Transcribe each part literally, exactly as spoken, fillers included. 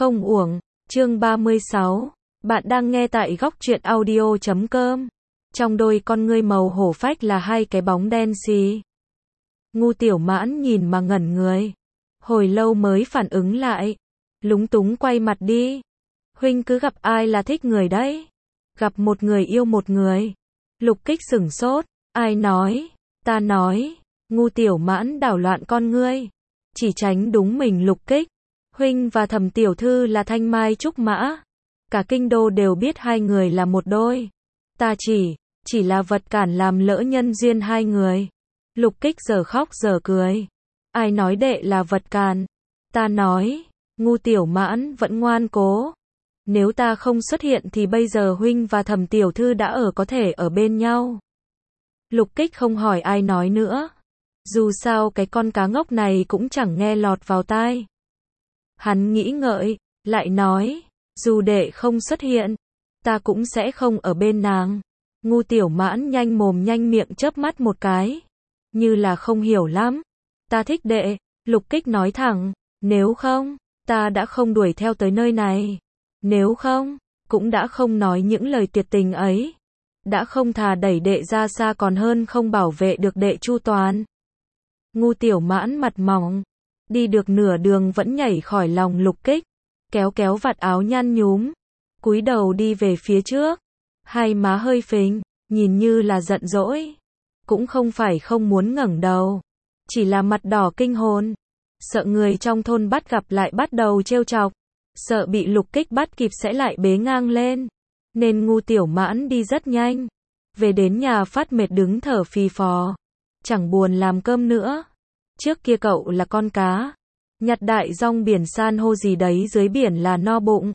Không uổng, chương ba mươi sáu. Bạn đang nghe tại góc truyện audio chấm com. Trong đôi con ngươi màu hổ phách là hai cái bóng đen xì. Ngu Tiểu Mãn nhìn mà ngẩn người. Hồi lâu mới phản ứng lại. Lúng túng quay mặt đi. Huynh cứ gặp ai là thích người đấy. Gặp một người yêu một người. Lục Kích sửng sốt. Ai nói? Ta nói. Ngu Tiểu Mãn đảo loạn con ngươi. Chỉ tránh đúng mình Lục Kích. Huynh và Thẩm tiểu thư là thanh mai trúc mã. Cả kinh đô đều biết hai người là một đôi. Ta chỉ, chỉ là vật cản làm lỡ nhân duyên hai người. Lục Kích giờ khóc giờ cười. Ai nói đệ là vật cản? Ta nói, Ngu Tiểu Mãn vẫn ngoan cố. Nếu ta không xuất hiện thì bây giờ huynh và Thẩm tiểu thư đã ở có thể ở bên nhau. Lục Kích không hỏi ai nói nữa. Dù sao cái con cá ngốc này cũng chẳng nghe lọt vào tai. Hắn nghĩ ngợi, lại nói, dù đệ không xuất hiện, ta cũng sẽ không ở bên nàng. Ngu Tiểu Mãn nhanh mồm nhanh miệng chớp mắt một cái, như là không hiểu lắm. Ta thích đệ, Lục Kích nói thẳng, nếu không, ta đã không đuổi theo tới nơi này. Nếu không, cũng đã không nói những lời tuyệt tình ấy. Đã không thà đẩy đệ ra xa còn hơn không bảo vệ được đệ chu toàn. Ngu Tiểu Mãn mặt mỏng. Đi được nửa đường vẫn nhảy khỏi lòng Lục Kích, kéo kéo vạt áo nhăn nhúm, cúi đầu đi về phía trước, hai má hơi phình, nhìn như là giận dỗi, cũng không phải không muốn ngẩng đầu, chỉ là mặt đỏ kinh hồn, sợ người trong thôn bắt gặp lại bắt đầu trêu chọc, sợ bị Lục Kích bắt kịp sẽ lại bế ngang lên, nên Ngu Tiểu Mãn đi rất nhanh, về đến nhà phát mệt đứng thở phì phò, chẳng buồn làm cơm nữa. Trước kia cậu là con cá, nhặt đại rong biển san hô gì đấy dưới biển là no bụng.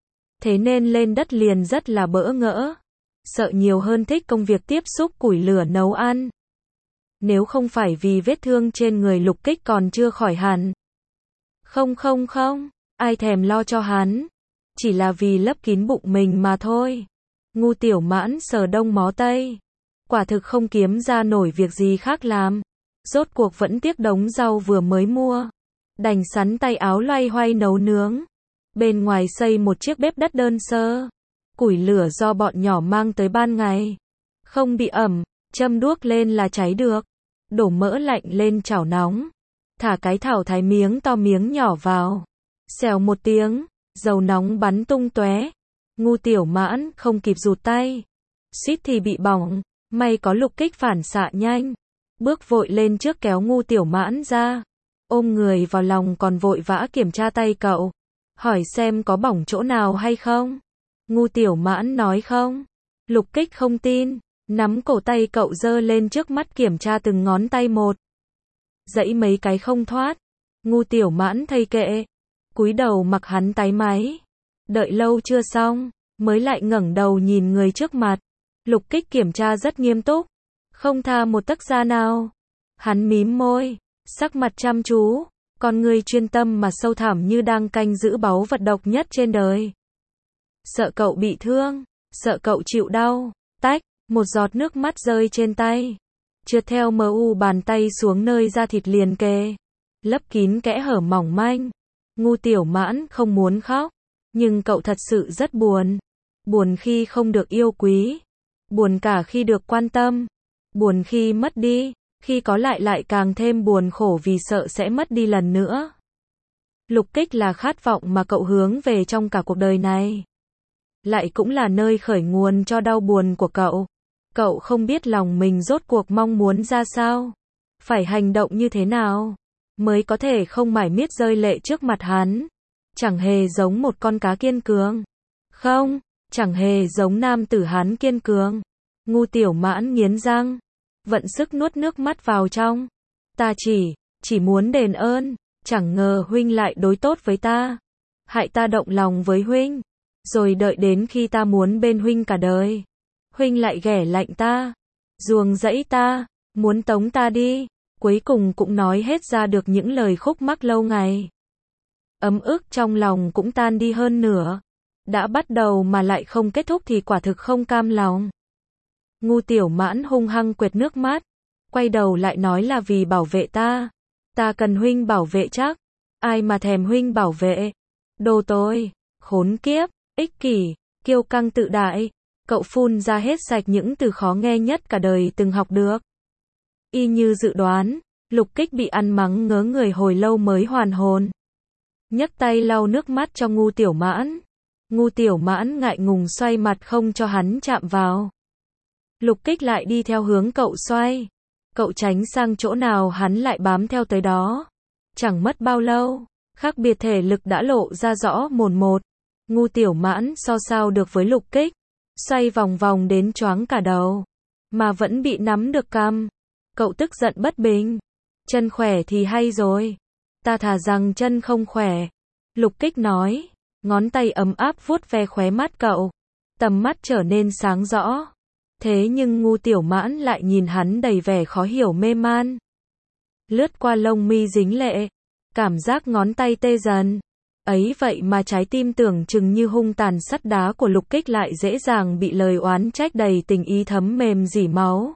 Thế nên lên đất liền rất là bỡ ngỡ, sợ nhiều hơn thích công việc tiếp xúc củi lửa nấu ăn. Nếu không phải vì vết thương trên người Lục Kích còn chưa khỏi hẳn. Không không không, ai thèm lo cho hắn, chỉ là vì lấp kín bụng mình mà thôi. Ngu Tiểu Mãn sờ đông mó tây, quả thực không kiếm ra nổi việc gì khác làm. Rốt cuộc vẫn tiếc đống rau vừa mới mua. Đành sắn tay áo loay hoay nấu nướng. Bên ngoài xây một chiếc bếp đất đơn sơ. Củi lửa do bọn nhỏ mang tới ban ngày. Không bị ẩm, châm đuốc lên là cháy được. Đổ mỡ lạnh lên chảo nóng. Thả cái thảo thái miếng to miếng nhỏ vào. Xèo một tiếng, dầu nóng bắn tung tóe. Ngu Tiểu Mãn không kịp rụt tay. Suýt thì bị bỏng, may có Lục Kích phản xạ nhanh. Bước vội lên trước kéo Ngu Tiểu Mãn ra, ôm người vào lòng còn vội vã kiểm tra tay cậu, hỏi xem có bỏng chỗ nào hay không. Ngu Tiểu Mãn nói không. Lục Kích không tin, nắm cổ tay cậu giơ lên trước mắt kiểm tra từng ngón tay một. Dãy mấy cái không thoát. Ngu Tiểu Mãn thây kệ, cúi đầu mặc hắn tái máy. Đợi lâu chưa xong, mới lại ngẩng đầu nhìn người trước mặt. Lục Kích kiểm tra rất nghiêm túc, không tha một tấc da nào. Hắn mím môi, sắc mặt chăm chú, con người chuyên tâm mà sâu thẳm như đang canh giữ báu vật độc nhất trên đời. Sợ cậu bị thương, sợ cậu chịu đau. Tách, một giọt nước mắt rơi trên tay, trượt theo mờ u bàn tay xuống nơi da thịt liền kề, lấp kín kẽ hở mỏng manh. Ngu Tiểu Mãn không muốn khóc, nhưng cậu thật sự rất buồn. Buồn khi không được yêu quý, buồn cả khi được quan tâm. Buồn khi mất đi, khi có lại lại càng thêm buồn khổ vì sợ sẽ mất đi lần nữa. Lục Kích là khát vọng mà cậu hướng về trong cả cuộc đời này. Lại cũng là nơi khởi nguồn cho đau buồn của cậu. Cậu không biết lòng mình rốt cuộc mong muốn ra sao. Phải hành động như thế nào, mới có thể không mải miết rơi lệ trước mặt hắn. Chẳng hề giống một con cá kiên cường. Không, chẳng hề giống nam tử hắn kiên cường. Ngu Tiểu Mãn nghiến răng, vận sức nuốt nước mắt vào trong. Ta chỉ, chỉ muốn đền ơn, chẳng ngờ huynh lại đối tốt với ta. Hại ta động lòng với huynh, rồi đợi đến khi ta muốn bên huynh cả đời. Huynh lại ghẻ lạnh ta, ruồng rẫy ta, muốn tống ta đi, cuối cùng cũng nói hết ra được những lời khúc mắc lâu ngày. Ấm ức trong lòng cũng tan đi hơn nửa. Đã bắt đầu mà lại không kết thúc thì quả thực không cam lòng. Ngu Tiểu Mãn hung hăng quệt nước mắt, quay đầu lại nói là vì bảo vệ ta. Ta cần huynh bảo vệ chắc, ai mà thèm huynh bảo vệ. Đồ tôi, khốn kiếp, ích kỷ, kiêu căng tự đại. Cậu phun ra hết sạch những từ khó nghe nhất cả đời từng học được. Y như dự đoán, Lục Kích bị ăn mắng ngớ người hồi lâu mới hoàn hồn. Nhấc tay lau nước mắt cho Ngu Tiểu Mãn. Ngu Tiểu Mãn ngại ngùng xoay mặt không cho hắn chạm vào. Lục Kích lại đi theo hướng cậu xoay. Cậu tránh sang chỗ nào hắn lại bám theo tới đó. Chẳng mất bao lâu, khác biệt thể lực đã lộ ra rõ mồn một. Ngu Tiểu Mãn so sao được với Lục Kích. Xoay vòng vòng đến choáng cả đầu. Mà vẫn bị nắm được cằm. Cậu tức giận bất bình. Chân khỏe thì hay rồi. Ta thà rằng chân không khỏe. Lục Kích nói. Ngón tay ấm áp vuốt ve khóe mắt cậu. Tầm mắt trở nên sáng rõ. Thế nhưng Ngu Tiểu Mãn lại nhìn hắn đầy vẻ khó hiểu mê man. Lướt qua lông mi dính lệ. Cảm giác ngón tay tê dần. Ấy vậy mà trái tim tưởng chừng như hung tàn sắt đá của Lục Kích lại dễ dàng bị lời oán trách đầy tình ý thấm mềm rỉ máu.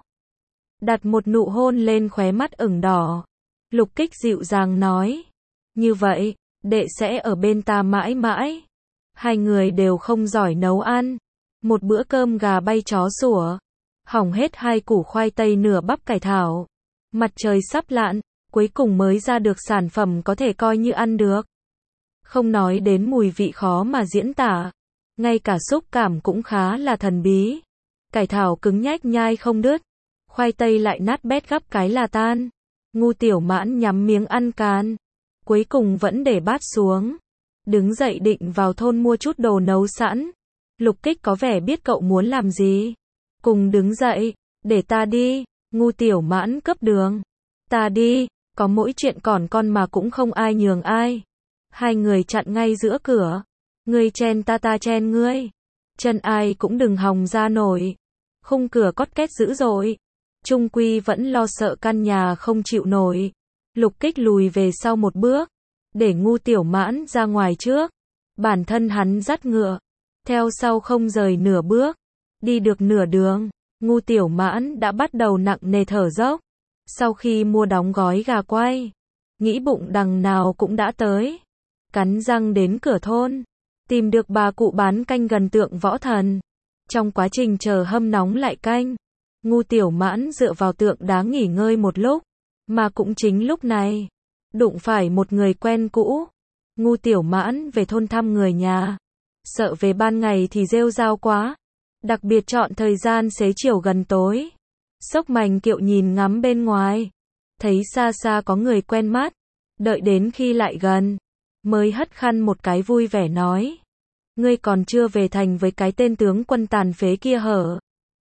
Đặt một nụ hôn lên khóe mắt ửng đỏ. Lục Kích dịu dàng nói. Như vậy, đệ sẽ ở bên ta mãi mãi. Hai người đều không giỏi nấu ăn. Một bữa cơm gà bay chó sủa. Hỏng hết hai củ khoai tây nửa bắp cải thảo. Mặt trời sắp lặn, cuối cùng mới ra được sản phẩm có thể coi như ăn được. Không nói đến mùi vị khó mà diễn tả. Ngay cả xúc cảm cũng khá là thần bí. Cải thảo cứng nhách nhai không đứt. Khoai tây lại nát bét gắp cái là tan. Ngu Tiểu Mãn nhắm miếng ăn can. Cuối cùng vẫn để bát xuống. Đứng dậy định vào thôn mua chút đồ nấu sẵn. Lục Kích có vẻ biết cậu muốn làm gì. Cùng đứng dậy, để ta đi. Ngu Tiểu Mãn cấp đường. Ta đi, có mỗi chuyện còn con mà cũng không ai nhường ai. Hai người chặn ngay giữa cửa. Ngươi chen ta ta chen ngươi. Chân ai cũng đừng hòng ra nổi. Khung cửa cót két dữ dội. Trung quy vẫn lo sợ căn nhà không chịu nổi. Lục Kích lùi về sau một bước. Để Ngu Tiểu Mãn ra ngoài trước. Bản thân hắn dắt ngựa. Theo sau không rời nửa bước. Đi được nửa đường. Ngu Tiểu Mãn đã bắt đầu nặng nề thở dốc. Sau khi mua đóng gói gà quay. Nghĩ bụng đằng nào cũng đã tới. Cắn răng đến cửa thôn. Tìm được bà cụ bán canh gần tượng Võ Thần. Trong quá trình chờ hâm nóng lại canh. Ngu Tiểu Mãn dựa vào tượng đá nghỉ ngơi một lúc. Mà cũng chính lúc này. Đụng phải một người quen cũ. Ngu Tiểu Mãn về thôn thăm người nhà. Sợ về ban ngày thì rêu rao quá. Đặc biệt chọn thời gian xế chiều gần tối. Xốc mành kiệu nhìn ngắm bên ngoài. Thấy xa xa có người quen mắt. Đợi đến khi lại gần. Mới hất khăn một cái vui vẻ nói. Ngươi còn chưa về thành với cái tên tướng quân tàn phế kia hở.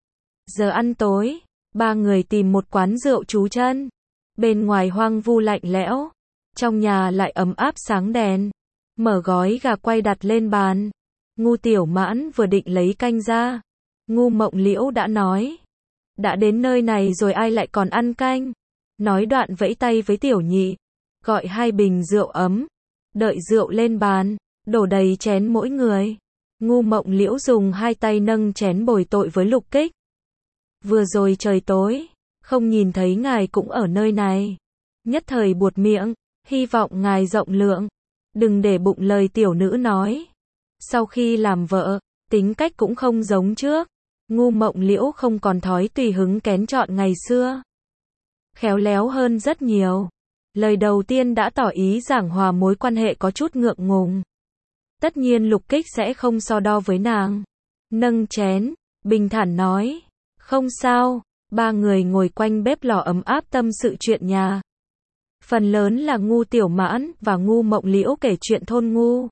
Giờ ăn tối. Ba người tìm một quán rượu trú chân. Bên ngoài hoang vu lạnh lẽo. Trong nhà lại ấm áp sáng đèn. Mở gói gà quay đặt lên bàn. Ngu Tiểu Mãn vừa định lấy canh ra. Ngu Mộng Liễu đã nói. Đã đến nơi này rồi ai lại còn ăn canh. Nói đoạn vẫy tay với Tiểu Nhị. Gọi hai bình rượu ấm. Đợi rượu lên bàn. Đổ đầy chén mỗi người. Ngu Mộng Liễu dùng hai tay nâng chén bồi tội với Lục Kích. Vừa rồi trời tối. Không nhìn thấy ngài cũng ở nơi này. Nhất thời buột miệng. Hy vọng ngài rộng lượng. Đừng để bụng lời tiểu nữ nói. Sau khi làm vợ, tính cách cũng không giống trước. Ngu Mộng Liễu không còn thói tùy hứng kén chọn ngày xưa. Khéo léo hơn rất nhiều. Lời đầu tiên đã tỏ ý giảng hòa mối quan hệ có chút ngượng ngùng. Tất nhiên Lục Kích sẽ không so đo với nàng. Nâng chén, bình thản nói. Không sao, ba người ngồi quanh bếp lò ấm áp tâm sự chuyện nhà. Phần lớn là Ngu Tiểu Mãn và Ngu Mộng Liễu kể chuyện thôn Ngu.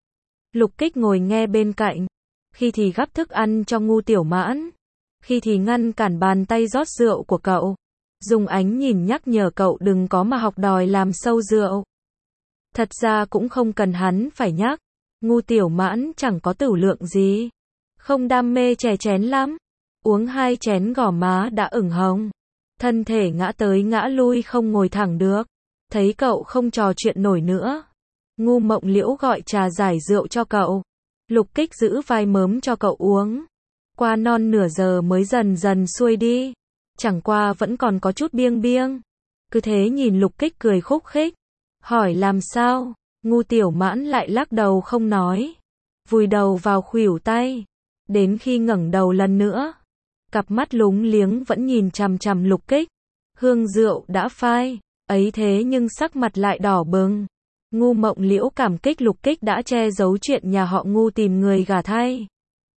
Lục Kích ngồi nghe bên cạnh. Khi thì gắp thức ăn cho Ngu Tiểu Mãn. Khi thì ngăn cản bàn tay rót rượu của cậu. Dùng ánh nhìn nhắc nhở cậu đừng có mà học đòi làm sâu rượu. Thật ra cũng không cần hắn phải nhắc. Ngu Tiểu Mãn chẳng có tửu lượng gì. Không đam mê chè chén lắm. Uống hai chén gò má đã ửng hồng. Thân thể ngã tới ngã lui không ngồi thẳng được. Thấy cậu không trò chuyện nổi nữa. Ngu Mộng Liễu gọi trà giải rượu cho cậu. Lục Kích giữ vai mớm cho cậu uống. Qua non nửa giờ mới dần dần xuôi đi. Chẳng qua vẫn còn có chút biêng biêng. Cứ thế nhìn Lục Kích cười khúc khích. Hỏi làm sao? Ngu Tiểu Mãn lại lắc đầu không nói, vùi đầu vào khuỷu tay, đến khi ngẩng đầu lần nữa, cặp mắt lúng liếng vẫn nhìn chằm chằm Lục Kích. Hương rượu đã phai, ấy thế nhưng sắc mặt lại đỏ bừng. Ngu Mộng Liễu cảm kích Lục Kích đã che giấu chuyện nhà họ Ngu tìm người gả thay.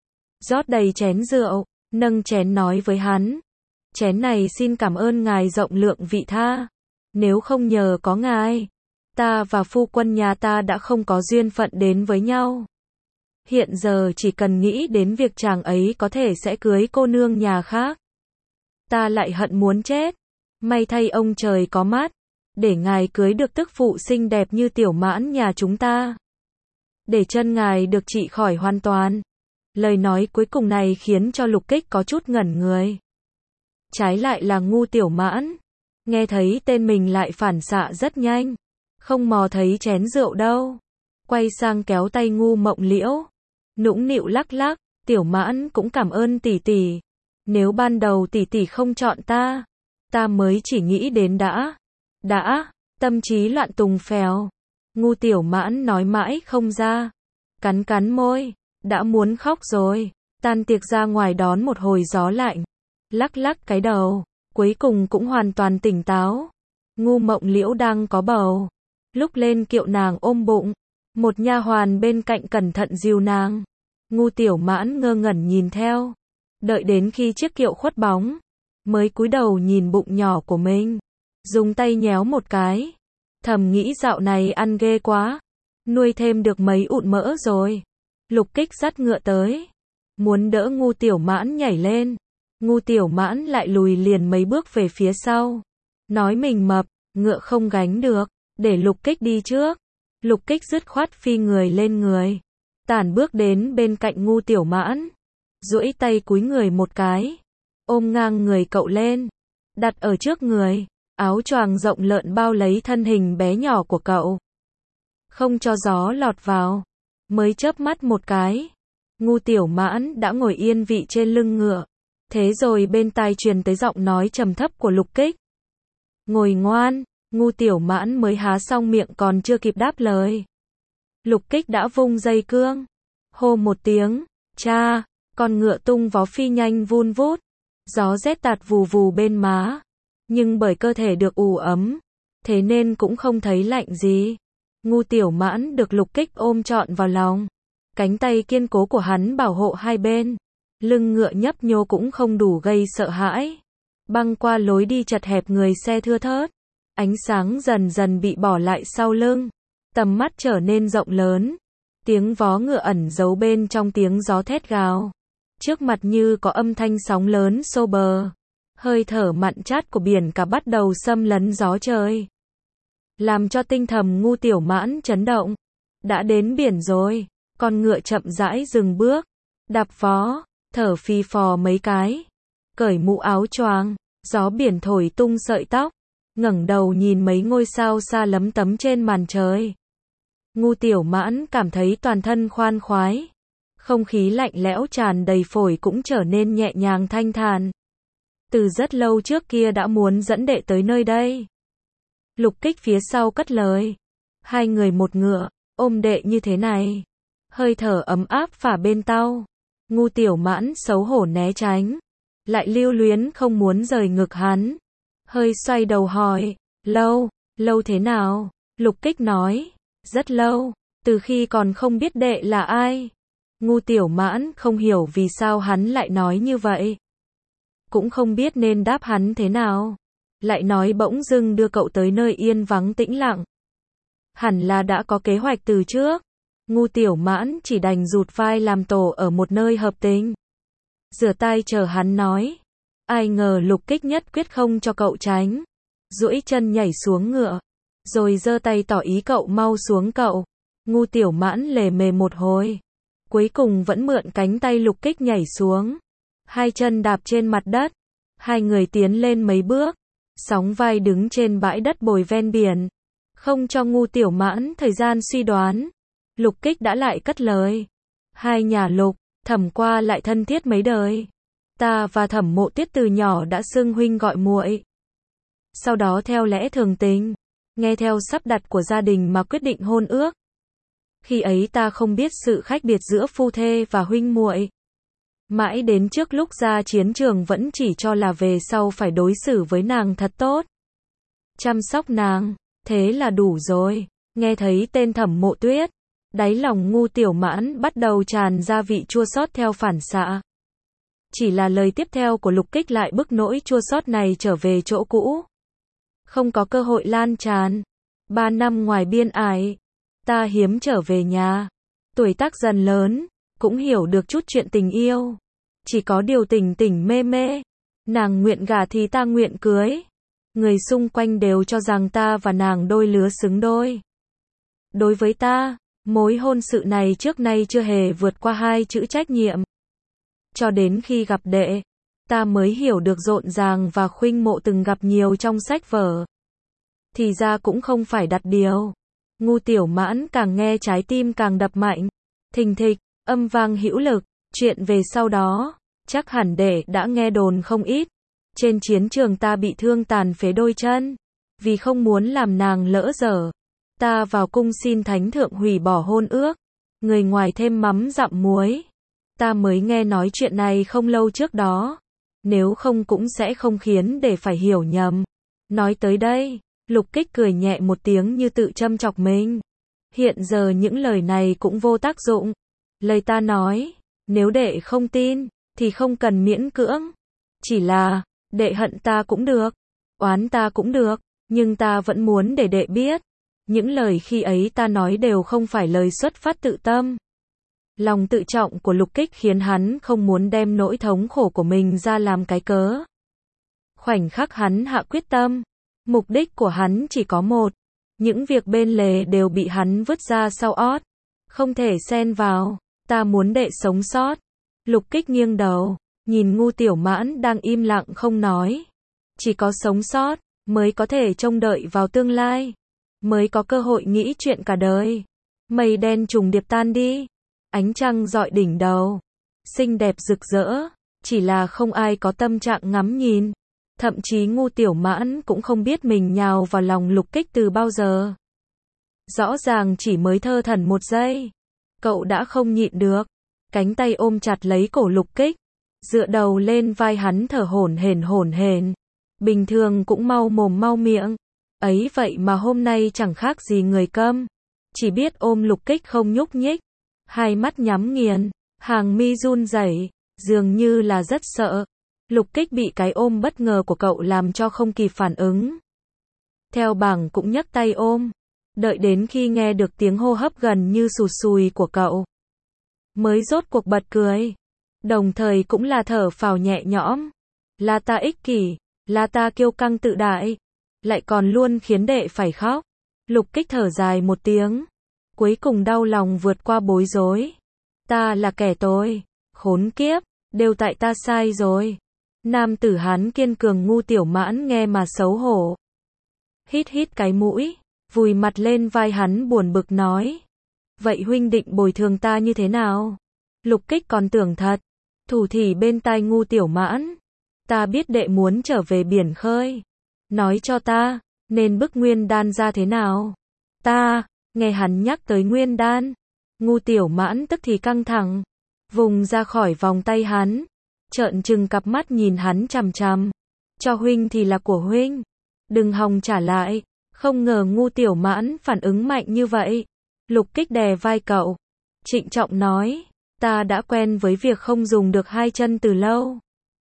Rót đầy chén rượu, nâng chén nói với hắn, chén này xin cảm ơn ngài rộng lượng vị tha, nếu không nhờ có ngài, ta và phu quân nhà ta đã không có duyên phận đến với nhau. Hiện giờ chỉ cần nghĩ đến việc chàng ấy có thể sẽ cưới cô nương nhà khác, ta lại hận muốn chết. May thay ông trời có mắt, để ngài cưới được tức phụ xinh đẹp như Tiểu Mãn nhà chúng ta, để chân ngài được trị khỏi hoàn toàn. Lời nói cuối cùng này khiến cho Lục Kích có chút ngẩn người. Trái lại là Ngu Tiểu Mãn, nghe thấy tên mình lại phản xạ rất nhanh, không mò thấy chén rượu đâu, quay sang kéo tay Ngu Mộng Liễu, nũng nịu lắc lắc, Tiểu Mãn cũng cảm ơn tỷ tỷ, nếu ban đầu tỷ tỷ không chọn ta, ta mới chỉ nghĩ đến đã, đã, tâm trí loạn tùng phèo. Ngu Tiểu Mãn nói mãi không ra, cắn cắn môi, đã muốn khóc rồi. Tan tiệc ra ngoài đón một hồi gió lạnh, lắc lắc cái đầu, cuối cùng cũng hoàn toàn tỉnh táo. Ngu Mộng Liễu đang có bầu, lúc lên kiệu nàng ôm bụng, một nha hoàn bên cạnh cẩn thận dìu nàng. Ngu Tiểu Mãn ngơ ngẩn nhìn theo, đợi đến khi chiếc kiệu khuất bóng, mới cúi đầu nhìn bụng nhỏ của mình, dùng tay nhéo một cái, thầm nghĩ dạo này ăn ghê quá, nuôi thêm được mấy ụn mỡ rồi. Lục Kích dắt ngựa tới, muốn đỡ Ngu Tiểu Mãn nhảy lên, Ngu Tiểu Mãn lại lùi liền mấy bước về phía sau, nói mình mập, ngựa không gánh được, để Lục Kích đi trước. Lục Kích dứt khoát phi người lên người, tản bước đến bên cạnh Ngu Tiểu Mãn, duỗi tay cúi người một cái, ôm ngang người cậu lên, đặt ở trước người, áo choàng rộng lợn bao lấy thân hình bé nhỏ của cậu, không cho gió lọt vào. Mới chớp mắt một cái, Ngu Tiểu Mãn đã ngồi yên vị trên lưng ngựa, thế rồi bên tai truyền tới giọng nói trầm thấp của Lục Kích. Ngồi ngoan. Ngu Tiểu Mãn mới há xong miệng còn chưa kịp đáp lời, Lục Kích đã vung dây cương, hô một tiếng, cha, con ngựa tung vó phi nhanh vun vút, gió rét tạt vù vù bên má, nhưng bởi cơ thể được ủ ấm, thế nên cũng không thấy lạnh gì. Ngu Tiểu Mãn được Lục Kích ôm trọn vào lòng, cánh tay kiên cố của hắn bảo hộ hai bên, lưng ngựa nhấp nhô cũng không đủ gây sợ hãi. Băng qua lối đi chật hẹp người xe thưa thớt, ánh sáng dần dần bị bỏ lại sau lưng, tầm mắt trở nên rộng lớn, tiếng vó ngựa ẩn giấu bên trong tiếng gió thét gào, trước mặt như có âm thanh sóng lớn xô bờ, hơi thở mặn chát của biển cả bắt đầu xâm lấn gió trời, làm cho tinh thần Ngu Tiểu Mãn chấn động. Đã đến biển rồi, con ngựa chậm rãi dừng bước, đạp vó, thở phì phò mấy cái, cởi mũ áo choàng, gió biển thổi tung sợi tóc, ngẩng đầu nhìn mấy ngôi sao xa lấm tấm trên màn trời. Ngu Tiểu Mãn cảm thấy toàn thân khoan khoái, không khí lạnh lẽo tràn đầy phổi cũng trở nên nhẹ nhàng thanh thản. Từ rất lâu trước kia đã muốn dẫn đệ tới nơi đây. Lục Kích phía sau cất lời, hai người một ngựa, ôm đệ như thế này, hơi thở ấm áp phả bên tao. Ngu Tiểu Mãn xấu hổ né tránh, lại lưu luyến không muốn rời ngực hắn, hơi xoay đầu hỏi, lâu, lâu thế nào? Lục Kích nói, rất lâu, từ khi còn không biết đệ là ai. Ngu Tiểu Mãn không hiểu vì sao hắn lại nói như vậy, cũng không biết nên đáp hắn thế nào, lại nói bỗng dưng đưa cậu tới nơi yên vắng tĩnh lặng, hẳn là đã có kế hoạch từ trước. Ngu Tiểu Mãn chỉ đành rụt vai làm tổ ở một nơi hợp tình, rửa tay chờ hắn nói. Ai ngờ Lục Kích nhất quyết không cho cậu tránh, duỗi chân nhảy xuống ngựa, rồi giơ tay tỏ ý cậu mau xuống cậu. Ngu Tiểu Mãn lề mề một hồi, cuối cùng vẫn mượn cánh tay Lục Kích nhảy xuống, hai chân đạp trên mặt đất, hai người tiến lên mấy bước, sóng vai đứng trên bãi đất bồi ven biển, không cho Ngu Tiểu Mãn thời gian suy đoán. Lục Kích đã lại cất lời, hai nhà Lục, Thẩm qua lại thân thiết mấy đời, ta và Thẩm Mộ Tiết từ nhỏ đã xưng huynh gọi muội. Sau đó theo lẽ thường tình, nghe theo sắp đặt của gia đình mà quyết định hôn ước. Khi ấy ta không biết sự khác biệt giữa phu thê và huynh muội. Mãi đến trước lúc ra chiến trường vẫn chỉ cho là về sau phải đối xử với nàng thật tốt. Chăm sóc nàng, thế là đủ rồi. Nghe thấy tên Thẩm Mộ Tuyết, đáy lòng Ngu Tiểu Mãn bắt đầu tràn ra vị chua xót theo phản xạ. Chỉ là lời tiếp theo của Lục Kích lại bức nỗi chua xót này trở về chỗ cũ. Không có cơ hội lan tràn. Ba năm ngoài biên ải, ta hiếm trở về nhà. Tuổi tác dần lớn, cũng hiểu được chút chuyện tình yêu. Chỉ có điều tình tình mê mê. Nàng nguyện gả thì ta nguyện cưới. Người xung quanh đều cho rằng ta và nàng đôi lứa xứng đôi. Đối với ta, mối hôn sự này trước nay chưa hề vượt qua hai chữ trách nhiệm. Cho đến khi gặp đệ, ta mới hiểu được rộn ràng và khuynh mộ từng gặp nhiều trong sách vở. Thì ra cũng không phải đặt điều. Ngu Tiểu Mãn càng nghe trái tim càng đập mạnh. Thình thịch, âm vang hữu lực. Chuyện về sau đó, chắc hẳn đệ đã nghe đồn không ít. Trên chiến trường ta bị thương tàn phế đôi chân. Vì không muốn làm nàng lỡ dở, ta vào cung xin thánh thượng hủy bỏ hôn ước. Người ngoài thêm mắm dặm muối. Ta mới nghe nói chuyện này không lâu trước đó. Nếu không cũng sẽ không khiến để phải hiểu nhầm. Nói tới đây, Lục Kích cười nhẹ một tiếng như tự châm chọc mình. Hiện giờ những lời này cũng vô tác dụng. Lời ta nói, nếu đệ không tin, thì không cần miễn cưỡng. Chỉ là, đệ hận ta cũng được, oán ta cũng được, nhưng ta vẫn muốn để đệ biết. Những lời khi ấy ta nói đều không phải lời xuất phát tự tâm. Lòng tự trọng của Lục Kích khiến hắn không muốn đem nỗi thống khổ của mình ra làm cái cớ. Khoảnh khắc hắn hạ quyết tâm, mục đích của hắn chỉ có một. Những việc bên lề đều bị hắn vứt ra sau ót. Không thể xen vào, ta muốn đệ sống sót. Lục Kích nghiêng đầu, nhìn Ngu Tiểu Mãn đang im lặng không nói. Chỉ có sống sót, mới có thể trông đợi vào tương lai. Mới có cơ hội nghĩ chuyện cả đời. Mây đen trùng điệp tan đi. Ánh trăng rọi đỉnh đầu. Xinh đẹp rực rỡ. Chỉ là không ai có tâm trạng ngắm nhìn. Thậm chí Ngu Tiểu Mãn cũng không biết mình nhào vào lòng Lục Kích từ bao giờ. Rõ ràng chỉ mới thơ thẩn một giây. Cậu đã không nhịn được. Cánh tay ôm chặt lấy cổ Lục Kích. Dựa đầu lên vai hắn thở hổn hển hổn hển. Bình thường cũng mau mồm mau miệng. Ấy vậy mà hôm nay chẳng khác gì người câm. Chỉ biết ôm Lục Kích không nhúc nhích. Hai mắt nhắm nghiền. Hàng mi run rẩy, dường như là rất sợ. Lục Kích bị cái ôm bất ngờ của cậu làm cho không kịp phản ứng. Theo bảng cũng nhấc tay ôm. Đợi đến khi nghe được tiếng hô hấp gần như sụt sùi của cậu, mới rốt cuộc bật cười. Đồng thời cũng là thở phào nhẹ nhõm. Là ta ích kỷ, là ta kiêu căng tự đại, lại còn luôn khiến đệ phải khóc. Lục Kích thở dài một tiếng. Cuối cùng đau lòng vượt qua bối rối. Ta là kẻ tối, khốn kiếp, đều tại ta sai rồi. Nam tử Hán kiên cường Ngu Tiểu Mãn nghe mà xấu hổ. Hít hít cái mũi, vùi mặt lên vai hắn buồn bực nói. Vậy huynh định bồi thường ta như thế nào? Lục Kích còn tưởng thật. Thủ thỉ bên tai Ngu Tiểu Mãn. Ta biết đệ muốn trở về biển khơi. Nói cho ta, nên bức Nguyên Đan ra thế nào? Ta, nghe hắn nhắc tới Nguyên Đan. Ngu Tiểu Mãn tức thì căng thẳng. Vùng ra khỏi vòng tay hắn. Trợn trừng cặp mắt nhìn hắn chằm chằm. Cho huynh thì là của huynh. Đừng hòng trả lại. Không ngờ Ngu Tiểu Mãn phản ứng mạnh như vậy. Lục Kích đè vai cậu. Trịnh trọng nói. Ta đã quen với việc không dùng được hai chân từ lâu.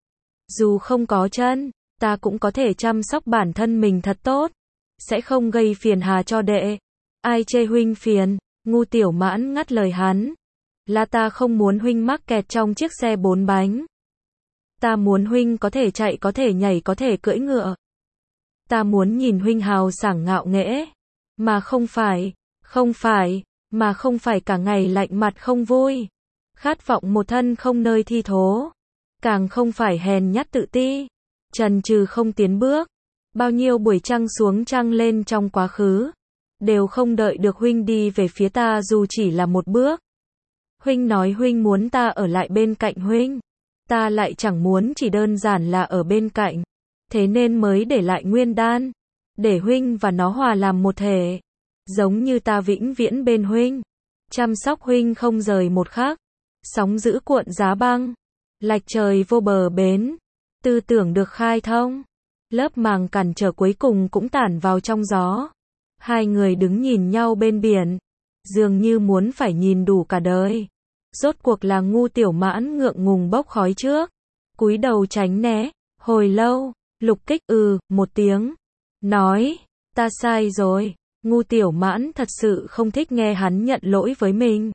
Dù không có chân, ta cũng có thể chăm sóc bản thân mình thật tốt. Sẽ không gây phiền hà cho đệ. Ai chê huynh phiền? Ngu Tiểu Mãn ngắt lời hắn. Là ta không muốn huynh mắc kẹt trong chiếc xe bốn bánh. Ta muốn huynh có thể chạy, có thể nhảy, có thể cưỡi ngựa. Ta muốn nhìn huynh hào sảng ngạo nghễ. Mà không phải, không phải, mà không phải cả ngày lạnh mặt không vui. Khát vọng một thân không nơi thi thố. Càng không phải hèn nhát tự ti. Chần chừ không tiến bước. Bao nhiêu buổi trăng xuống trăng lên trong quá khứ. Đều không đợi được huynh đi về phía ta dù chỉ là một bước. Huynh nói huynh muốn ta ở lại bên cạnh huynh. Ta lại chẳng muốn chỉ đơn giản là ở bên cạnh. Thế nên mới để lại Nguyên Đan. để huynh và nó hòa làm một thể, giống như ta vĩnh viễn bên huynh, chăm sóc huynh không rời một khắc. Sóng dữ cuộn giá băng, lạch trời vô bờ bến, tư tưởng được khai thông, lớp màng cản trở cuối cùng cũng tản vào trong gió. Hai người đứng nhìn nhau bên biển, dường như muốn phải nhìn đủ cả đời. Rốt cuộc là Ngu Tiểu Mãn ngượng ngùng bốc khói trước, cúi đầu tránh né. Hồi lâu, Lục Kích ừ một tiếng, nói, ta sai rồi. Ngu Tiểu Mãn thật sự không thích nghe hắn nhận lỗi với mình.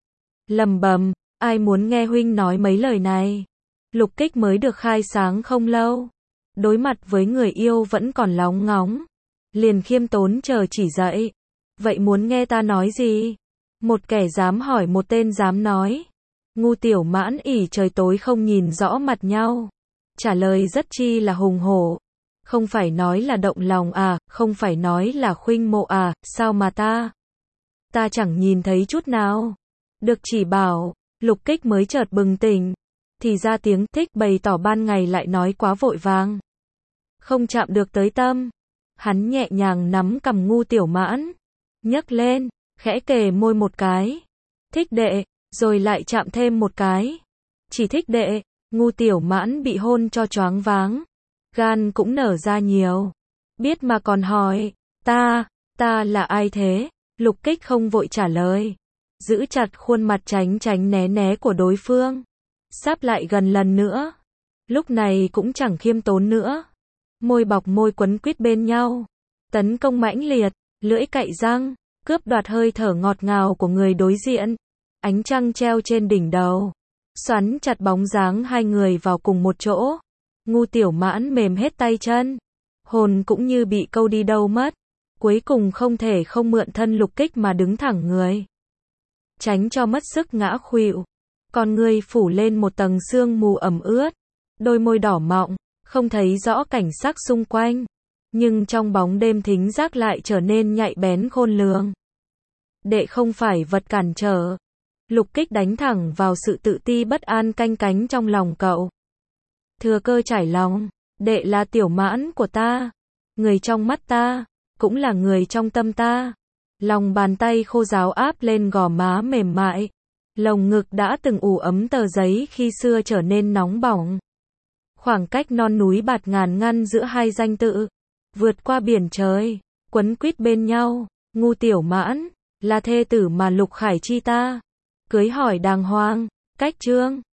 Lầm bầm, ai muốn nghe huynh nói mấy lời này. Lục Kích mới được khai sáng không lâu, đối mặt với người yêu vẫn còn lóng ngóng, liền khiêm tốn chờ chỉ dạy. Vậy muốn nghe ta nói gì? Một kẻ dám hỏi một tên dám nói. Ngu Tiểu Mãn ỉ trời tối không nhìn rõ mặt nhau, trả lời rất chi là hùng hổ. Không phải nói là động lòng à, không phải nói là khuynh mộ à, sao mà ta? Ta chẳng nhìn thấy chút nào. Được chỉ bảo, Lục Kích mới chợt bừng tỉnh. Thì ra tiếng thích bày tỏ ban ngày lại nói quá vội vàng, không chạm được tới tâm. Hắn nhẹ nhàng nắm cằm Ngu Tiểu Mãn, nhấc lên, khẽ kề môi một cái. Thích đệ, rồi lại chạm thêm một cái. Chỉ thích đệ. Ngu Tiểu Mãn bị hôn cho choáng váng, gan cũng nở ra nhiều. Biết mà còn hỏi, ta, ta là ai thế? Lục Kích không vội trả lời, giữ chặt khuôn mặt tránh tránh né né của đối phương, sắp lại gần lần nữa. Lúc này cũng chẳng khiêm tốn nữa, môi bọc môi quấn quýt bên nhau, tấn công mãnh liệt, lưỡi cạy răng, cướp đoạt hơi thở ngọt ngào của người đối diện. Ánh trăng treo trên đỉnh đầu, xoắn chặt bóng dáng hai người vào cùng một chỗ. Ngu Tiểu Mãn mềm hết tay chân, hồn cũng như bị câu đi đâu mất. Cuối cùng không thể không mượn thân Lục Kích mà đứng thẳng người, tránh cho mất sức ngã khuỵu. Con người phủ lên một tầng sương mù ẩm ướt, đôi môi đỏ mọng, không thấy rõ cảnh sắc xung quanh, nhưng trong bóng đêm thính giác lại trở nên nhạy bén khôn lường. Đệ không phải vật cản trở. Lục Kích đánh thẳng vào sự tự ti bất an canh cánh trong lòng cậu. Thừa cơ trải lòng, đệ là Tiểu Mãn của ta, người trong mắt ta, cũng là người trong tâm ta. Lòng bàn tay khô ráo áp lên gò má mềm mại, lồng ngực đã từng ủ ấm tờ giấy khi xưa trở nên nóng bỏng. Khoảng cách non núi bạt ngàn ngăn giữa hai danh tự, vượt qua biển trời, quấn quýt bên nhau. Ngu Tiểu Mãn là thê tử mà Lục Khải Chi ta cưới hỏi đàng hoàng, cách chương